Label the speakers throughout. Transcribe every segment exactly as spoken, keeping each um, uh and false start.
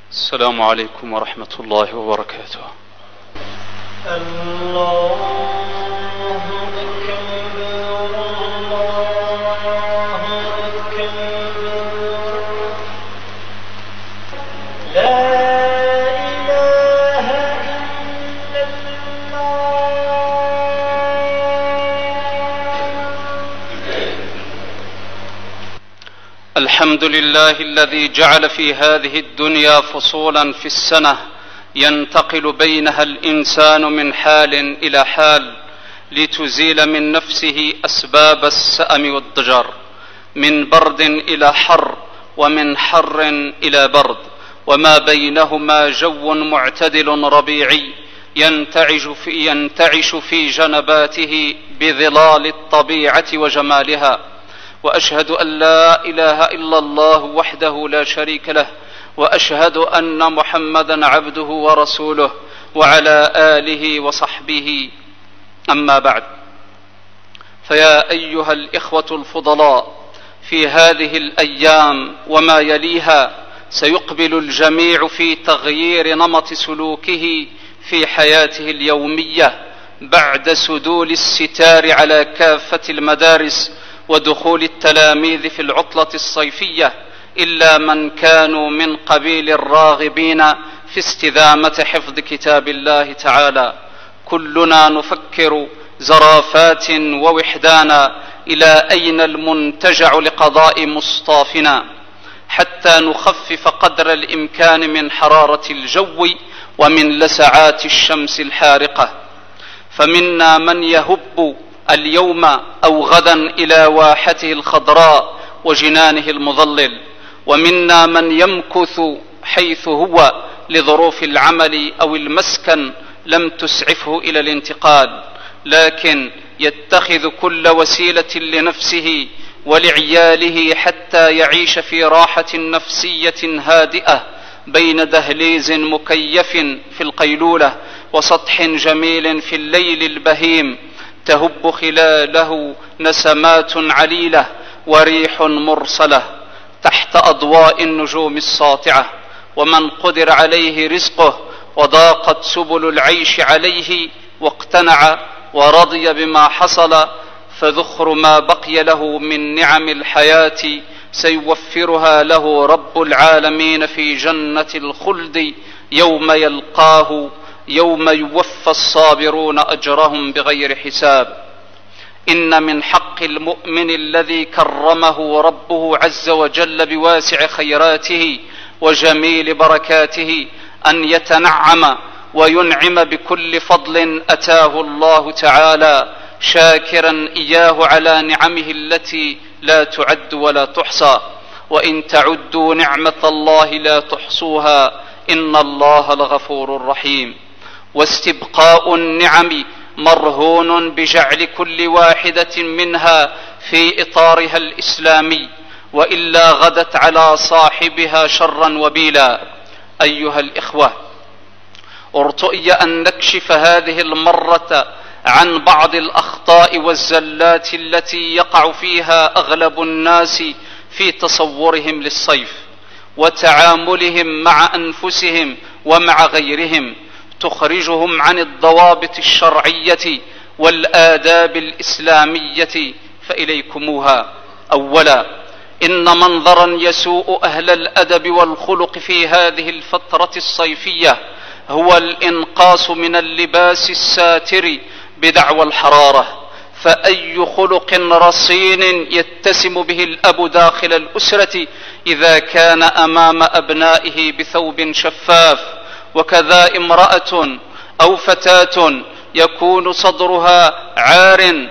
Speaker 1: السلام عليكم ورحمة الله وبركاته. الله أكبر الله أكبر لا إله إلا الله. الحمد لله الذي جعل في هذه الدنيا فصولا في السنة ينتقل بينها الإنسان من حال إلى حال لتزيل من نفسه أسباب السأم والضجر، من برد إلى حر ومن حر إلى برد، وما بينهما جو معتدل ربيعي ينتعش في, ينتعش في جنباته بظلال الطبيعة وجمالها. وأشهد أن لا إله إلا الله وحده لا شريك له، وأشهد أن محمدا عبده ورسوله وعلى آله وصحبه. أما بعد، فيا أيها الإخوة الفضلاء، في هذه الأيام وما يليها سيقبل الجميع في تغيير نمط سلوكه في حياته اليومية بعد سدول الستار على كافة المدارس ودخول التلاميذ في العطلة الصيفية، إلا من كانوا من قبيل الراغبين في استدامة حفظ كتاب الله تعالى. كلنا نفكر زرافات ووحدانا إلى أين المنتجع لقضاء مصطافنا، حتى نخفف قدر الإمكان من حرارة الجو ومن لسعات الشمس الحارقة. فمنا من يهب اليوم أو غدا إلى واحته الخضراء وجنانه المظلل، ومنا من يمكث حيث هو لظروف العمل أو المسكن لم تسعفه إلى الانتقال، لكن يتخذ كل وسيلة لنفسه ولعياله حتى يعيش في راحة نفسية هادئة بين دهليز مكيف في القيلولة وسطح جميل في الليل البهيم تهب خلاله نسمات عليلة وريح مرسلة تحت أضواء النجوم الساطعة. ومن قدر عليه رزقه وضاقت سبل العيش عليه واقتنع ورضي بما حصل، فذخر ما بقي له من نعم الحياة سيوفرها له رب العالمين في جنة الخلد يوم يلقاه، يوم يوفى الصابرون أجرهم بغير حساب. إن من حق المؤمن الذي كرمه ربه عز وجل بواسع خيراته وجميل بركاته أن يتنعم وينعم بكل فضل أتاه الله تعالى، شاكرا إياه على نعمه التي لا تعد ولا تحصى. وإن تعدوا نعمة الله لا تحصوها إن الله لغفور رحيم. واستبقاء النعم مرهون بجعل كل واحدة منها في إطارها الإسلامي، وإلا غدت على صاحبها شرا وبيلا. أيها الإخوة، ارتئي أن نكشف هذه المرة عن بعض الأخطاء والزلات التي يقع فيها أغلب الناس في تصورهم للصيف وتعاملهم مع أنفسهم ومع غيرهم، تخرجهم عن الضوابط الشرعية والآداب الإسلامية، فإليكموها. أولا، إن منظرا يسوء أهل الأدب والخلق في هذه الفترة الصيفية هو الإنقاص من اللباس الساتر بدعوى الحرارة. فأي خلق رصين يتسم به الأب داخل الأسرة إذا كان أمام أبنائه بثوب شفاف؟ وكذا امرأة أو فتاة يكون صدرها عار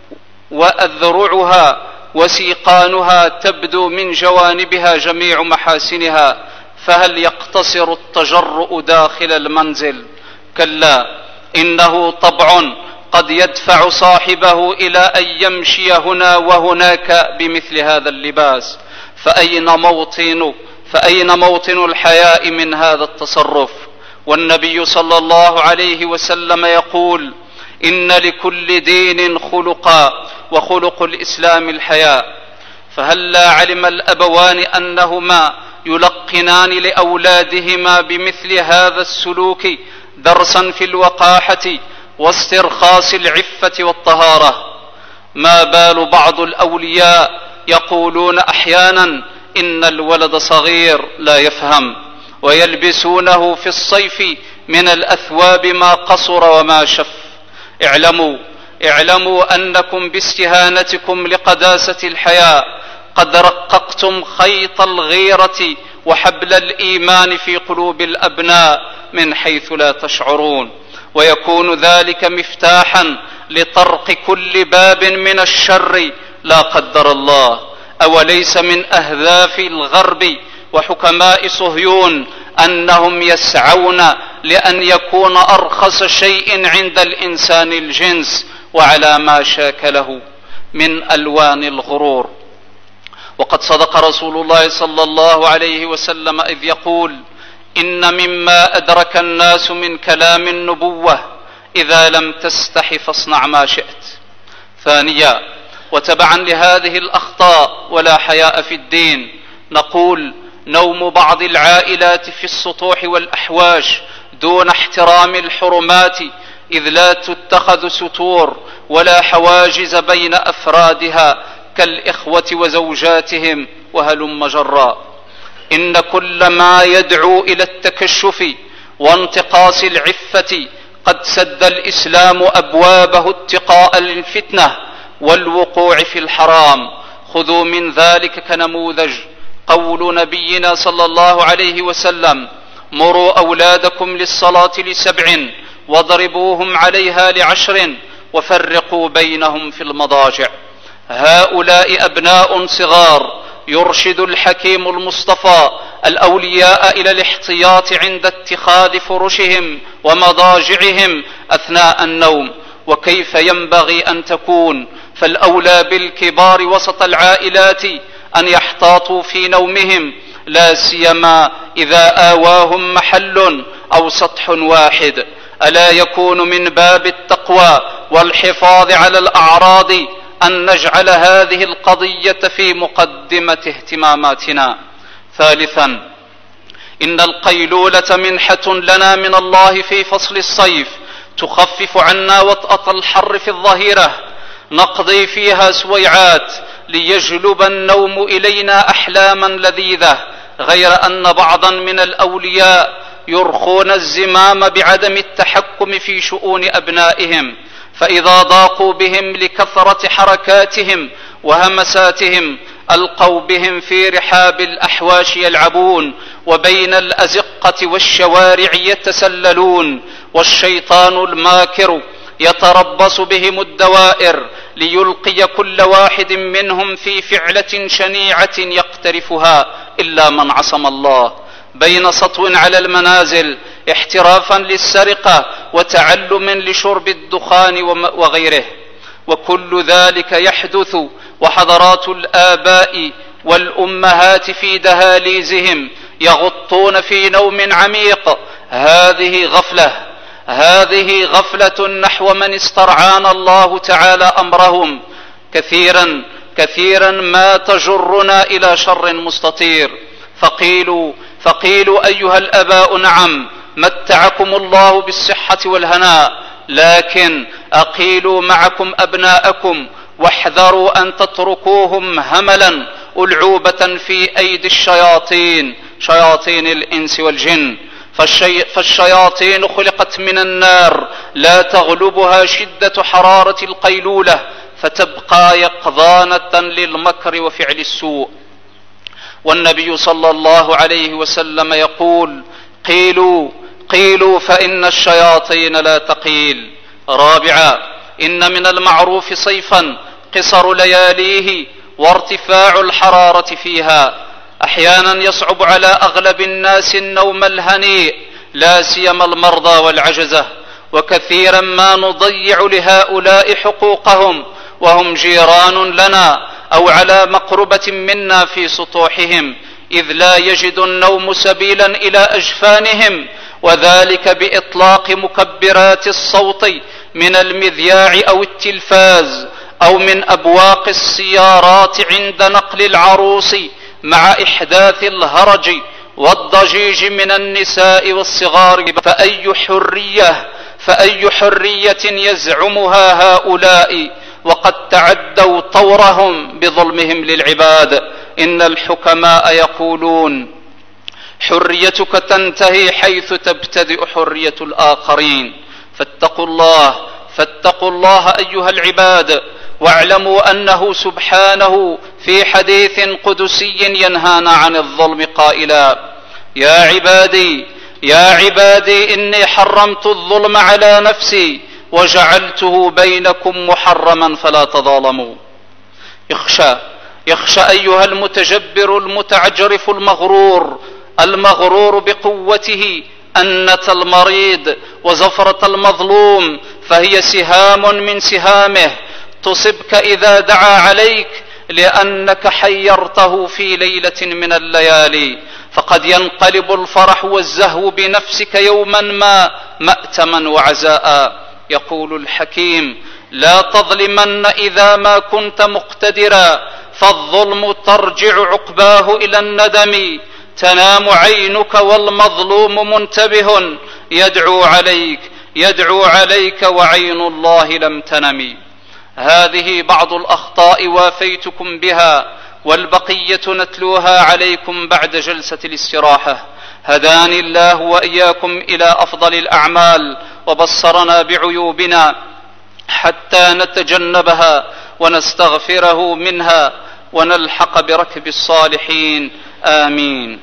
Speaker 1: وأذرعها وسيقانها تبدو من جوانبها جميع محاسنها، فهل يقتصر التجرؤ داخل المنزل؟ كلا، إنه طبع قد يدفع صاحبه إلى أن يمشي هنا وهناك بمثل هذا اللباس. فأين موطن فأين موطن الحياء من هذا التصرف؟ والنبي صلى الله عليه وسلم يقول: إن لكل دين خلقا وخلق الإسلام الحياء. فهلا علم الأبوان أنهما يلقنان لأولادهما بمثل هذا السلوك درسا في الوقاحة واسترخاص العفة والطهارة. ما بال بعض الأولياء يقولون أحيانا إن الولد صغير لا يفهم، ويلبسونه في الصيف من الأثواب ما قصر وما شف. اعلموا اعلموا أنكم باستهانتكم لقداسة الحياة قد رققتم خيط الغيرة وحبل الإيمان في قلوب الأبناء من حيث لا تشعرون، ويكون ذلك مفتاحا لطرق كل باب من الشر لا قدر الله. أوليس من أهداف الغرب وحكماء صهيون أنهم يسعون لأن يكون أرخص شيء عند الإنسان الجنس وعلى ما شاكله من ألوان الغرور؟ وقد صدق رسول الله صلى الله عليه وسلم إذ يقول: إن مما أدرك الناس من كلام النبوة إذا لم تستح فاصنع ما شئت. ثانيا، وتبعا لهذه الأخطاء ولا حياء في الدين، نقول: نوم بعض العائلات في السطوح والأحواش دون احترام الحرمات، إذ لا تتخذ ستور ولا حواجز بين أفرادها كالإخوة وزوجاتهم وهلم جرا. إن كل ما يدعو إلى التكشف وانتقاص العفة قد سد الإسلام أبوابه اتقاء الفتنة والوقوع في الحرام. خذوا من ذلك كنموذج قول نبينا صلى الله عليه وسلم: مروا أولادكم للصلاة لسبع واضربوهم عليها لعشر وفرقوا بينهم في المضاجع. هؤلاء أبناء صغار يرشد الحكيم المصطفى الأولياء إلى الاحتياط عند اتخاذ فرشهم ومضاجعهم أثناء النوم، وكيف ينبغي أن تكون. فالأولى بالكبار وسط العائلات أن يحتاطوا في نومهم، لا سيما إذا آواهم محل أو سطح واحد. ألا يكون من باب التقوى والحفاظ على الأعراض أن نجعل هذه القضية في مقدمة اهتماماتنا. ثالثا، إن القيلولة منحة لنا من الله في فصل الصيف تخفف عنا وطأة الحر في الظهيرة، نقضي فيها سويعات ليجلب النوم إلينا أحلاما لذيذة، غير أن بعضا من الأولياء يرخون الزمام بعدم التحكم في شؤون أبنائهم، فإذا ضاقوا بهم لكثرة حركاتهم وهمساتهم ألقوا بهم في رحاب الأحواش يلعبون، وبين الأزقة والشوارع يتسللون، والشيطان الماكر يتربص بهم الدوائر ليلقي كل واحد منهم في فعلة شنيعة يقترفها إلا من عصم الله، بين سطو على المنازل احترافا للسرقة وتعلم لشرب الدخان وغيره. وكل ذلك يحدث وحضرات الآباء والأمهات في دهاليزهم يغطون في نوم عميق. هذه غفلة هذه غفلة نحو من استرعانا الله تعالى أمرهم. كثيرا كثيرا ما تجرنا إلى شر مستطير. فقيلوا فقيلوا أيها الآباء: نعم، متعكم الله بالصحة والهناء، لكن أقيلوا معكم أبناءكم واحذروا أن تتركوهم هملا ألعوبة في أيدي الشياطين، شياطين الإنس والجن. فالشي... فالشياطين خلقت من النار لا تغلبها شدة حرارة القيلولة، فتبقى يقظانة للمكر وفعل السوء. والنبي صلى الله عليه وسلم يقول: قيلوا قيلوا فإن الشياطين لا تقيل. رابعا، إن من المعروف صيفا قصر لياليه وارتفاع الحرارة فيها. أحيانا يصعب على أغلب الناس النوم الهنيء، لا سيما المرضى والعجزة، وكثيرا ما نضيع لهؤلاء حقوقهم وهم جيران لنا أو على مقربة منا في سطوحهم، إذ لا يجد النوم سبيلا إلى أجفانهم، وذلك بإطلاق مكبرات الصوت من المذياع أو التلفاز أو من أبواق السيارات عند نقل العروس مع إحداث الهرج والضجيج من النساء والصغار، فأي حرية فأي حرية يزعمها هؤلاء وقد تعدوا طورهم بظلمهم للعباد؟ إن الحكماء يقولون: حريتك تنتهي حيث تبتدئ حرية الآخرين. فاتقوا الله فاتقوا الله أيها العباد، واعلموا أنه سبحانه في حديث قدسي ينهانا عن الظلم قائلا: يا عبادي يا عبادي إني حرمت الظلم على نفسي وجعلته بينكم محرما فلا تظالموا. يخشى يخشى أيها المتجبر المتعجرف المغرور المغرور بقوته أنة المريض وزفرة المظلوم، فهي سهام من سهامه تصبك إذا دعا عليك لأنك حيرته في ليلة من الليالي، فقد ينقلب الفرح والزهو بنفسك يوما ما مأتما وعزاء. يقول الحكيم: لا تظلمن إذا ما كنت مقتدرا، فالظلم ترجع عقباه إلى الندم. تنام عينك والمظلوم منتبه، يدعو عليك يدعو عليك وعين الله لم تنم. هذه بعض الأخطاء وافيتكم بها، والبقية نتلوها عليكم بعد جلسة الاستراحة. هداني الله وإياكم إلى أفضل الأعمال وبصرنا بعيوبنا حتى نتجنبها ونستغفره منها ونلحق بركب الصالحين. آمين.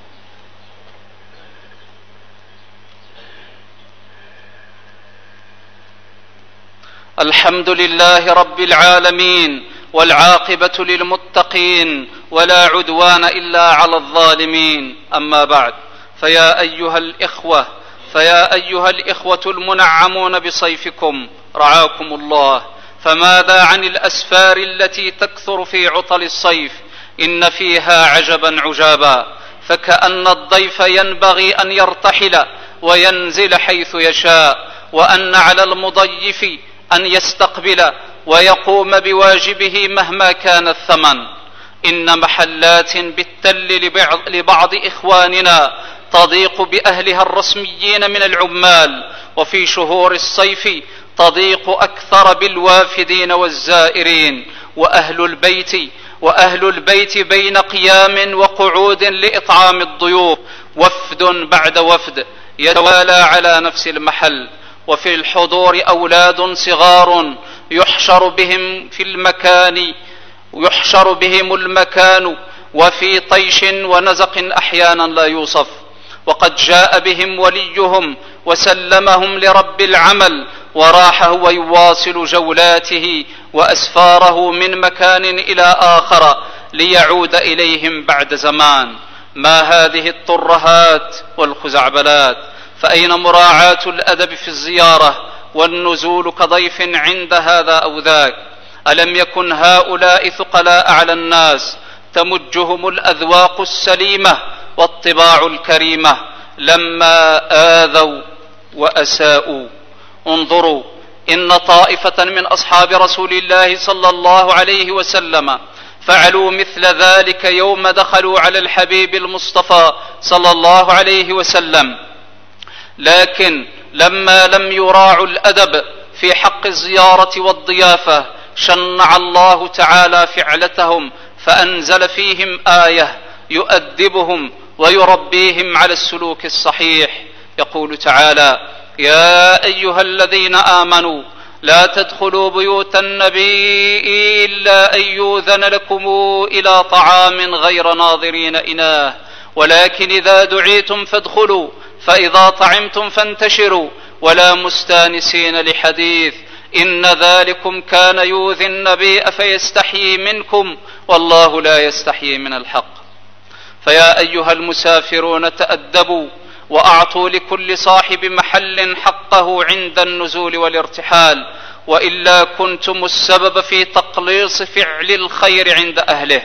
Speaker 1: الحمد لله رب العالمين، والعاقبة للمتقين، ولا عدوان إلا على الظالمين. أما بعد، فيا أيها الإخوة فيا أيها الإخوة المنعمون بصيفكم رعاكم الله، فماذا عن الأسفار التي تكثر في عطل الصيف؟ إن فيها عجبا عجابا، فكأن الضيف ينبغي أن يرتحل وينزل حيث يشاء، وأن على المضيف أن يستقبل ويقوم بواجبه مهما كان الثمن. إن محلات بالتل لبعض إخواننا تضيق بأهلها الرسميين من العمال، وفي شهور الصيف تضيق أكثر بالوافدين والزائرين، وأهل البيت وأهل البيت بين قيام وقعود لإطعام الضيوف، وفد بعد وفد يتوالى على نفس المحل، وفي الحضور أولاد صغار يحشر بهم في المكان يحشر بهم المكان وفي طيش ونزق أحيانا لا يوصف، وقد جاء بهم وليهم وسلمهم لرب العمل، وراح هو يواصل جولاته وأسفاره من مكان إلى آخر ليعود إليهم بعد زمان. ما هذه الترهات والخزعبلات؟ فأين مراعاة الأدب في الزيارة والنزول كضيف عند هذا أو ذاك؟ ألم يكن هؤلاء ثقلاء على الناس تمجهم الأذواق السليمة والطباع الكريمة لما آذوا وأساءوا؟ انظروا، إن طائفة من أصحاب رسول الله صلى الله عليه وسلم فعلوا مثل ذلك يوم دخلوا على الحبيب المصطفى صلى الله عليه وسلم، لكن لما لم يراعوا الأدب في حق الزيارة والضيافة شنع الله تعالى فعلتهم، فأنزل فيهم آية يؤدبهم ويربيهم على السلوك الصحيح. يقول تعالى: يا أيها الذين آمنوا لا تدخلوا بيوت النبي إلا أن يؤذن لكم إلى طعام غير ناظرين إناه، ولكن إذا دعيتم فادخلوا، فإذا طعمتم فانتشروا، ولا مستانسين لحديث، إن ذلكم كان يؤذي النبي فيستحيي منكم، والله لا يستحيي من الحق. فيا أيها المسافرون تأدبوا، وأعطوا لكل صاحب محل حقه عند النزول والارتحال، وإلا كنتم السبب في تقليص فعل الخير عند أهله.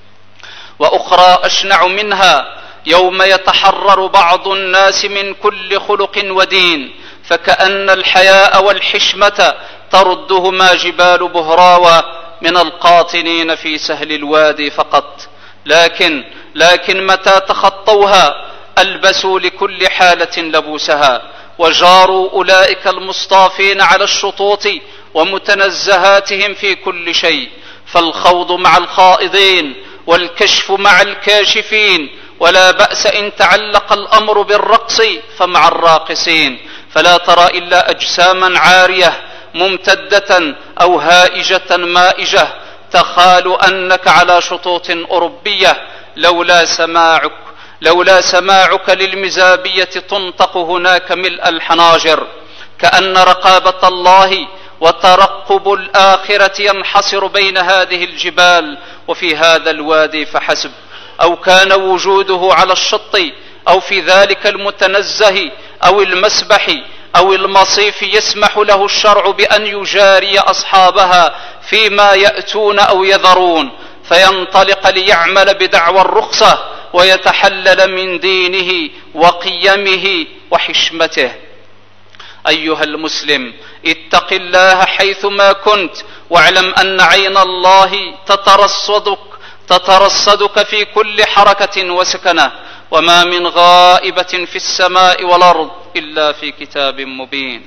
Speaker 1: وأخرى أشنع منها، يوم يتحرر بعض الناس من كل خلق ودين، فكأن الحياء والحشمة تردهما جبال بهراوى من القاطنين في سهل الوادي فقط، لكن لكن متى تخطوها ألبسوا لكل حالة لبوسها، وجاروا أولئك المصطافين على الشطوط ومتنزهاتهم في كل شيء، فالخوض مع الخائضين والكشف مع الكاشفين، ولا بأس إن تعلق الأمر بالرقص فمع الراقصين، فلا ترى إلا أجساما عارية ممتدة أو هائجة مائجة، تخال أنك على شطوط أوروبية، لولا سماعك لولا سماعك للمزابية تنطق هناك ملء الحناجر، كأن رقابة الله وترقب الآخرة ينحصر بين هذه الجبال وفي هذا الوادي فحسب، أو كان وجوده على الشط أو في ذلك المتنزه أو المسبح أو المصيف يسمح له الشرع بأن يجاري أصحابها فيما يأتون أو يذرون، فينطلق ليعمل بدعوى الرخصة ويتحلل من دينه وقيمه وحشمته. أيها المسلم، اتق الله حيثما كنت، واعلم أن عين الله تترصدك تترصدك في كل حركة وسكنة، وما من غائبة في السماء والأرض إلا في كتاب مبين.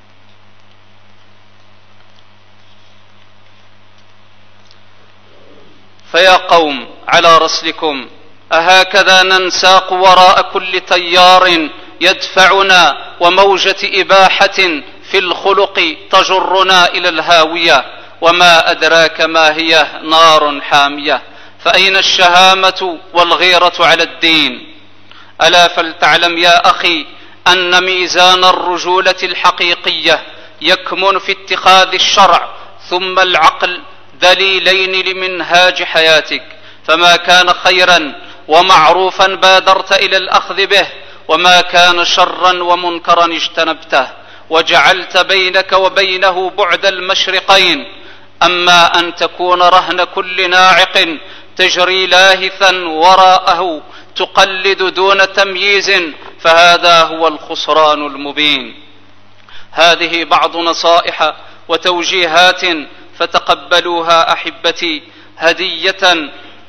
Speaker 1: فيا قوم على رسلكم، أهكذا ننساق وراء كل تيار يدفعنا وموجة إباحة في الخلق تجرنا إلى الهاوية، وما أدراك ما هي نار حامية، فأين الشهامة والغيرة على الدين؟ ألا فلتعلم يا أخي أن ميزان الرجولة الحقيقية يكمن في اتخاذ الشرع ثم العقل دليلين لمنهاج حياتك، فما كان خيرا ومعروفا بادرت إلى الأخذ به، وما كان شرا ومنكرا اجتنبته، وجعلت بينك وبينه بعد المشرقين. أما أن تكون رهن كل ناعق تجري لاهثا وراءه تقلد دون تمييز، فهذا هو الخسران المبين. هذه بعض نصائح وتوجيهات فتقبلوها أحبتي هدية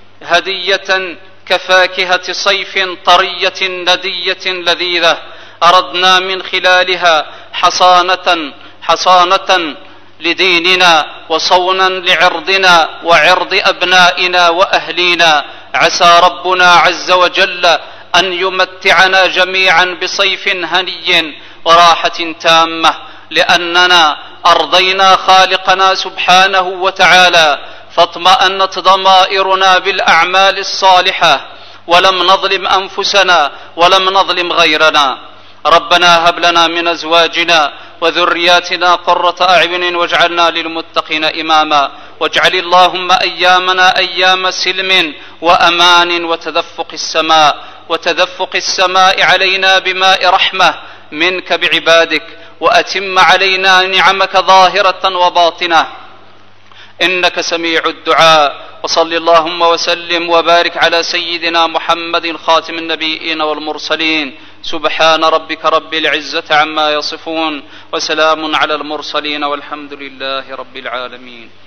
Speaker 1: هدية كفاكهة صيف طرية ندية لذيذة، أردنا من خلالها حصانة حصانة لديننا وصونا لعرضنا وعرض أبنائنا وأهلينا. عسى ربنا عز وجل أن يمتعنا جميعا بصيف هني وراحة تامة، لأننا أرضينا خالقنا سبحانه وتعالى، فاطمأنت ضمائرنا بالأعمال الصالحة، ولم نظلم أنفسنا ولم نظلم غيرنا. ربنا هب لنا من أزواجنا وذرياتنا قرة أعين واجعلنا للمتقين إماما، واجعل اللهم أيامنا أيام سلم وأمان وتدفق السماء وتدفق السماء علينا بماء رحمة منك بعبادك، وأتم علينا نعمك ظاهرة وباطنة، إنك سميع الدعاء. وصل اللهم وسلم وبارك على سيدنا محمد خاتم النبيين والمرسلين. سبحان ربك رب العزة عما يصفون، وسلام على المرسلين، والحمد لله رب العالمين.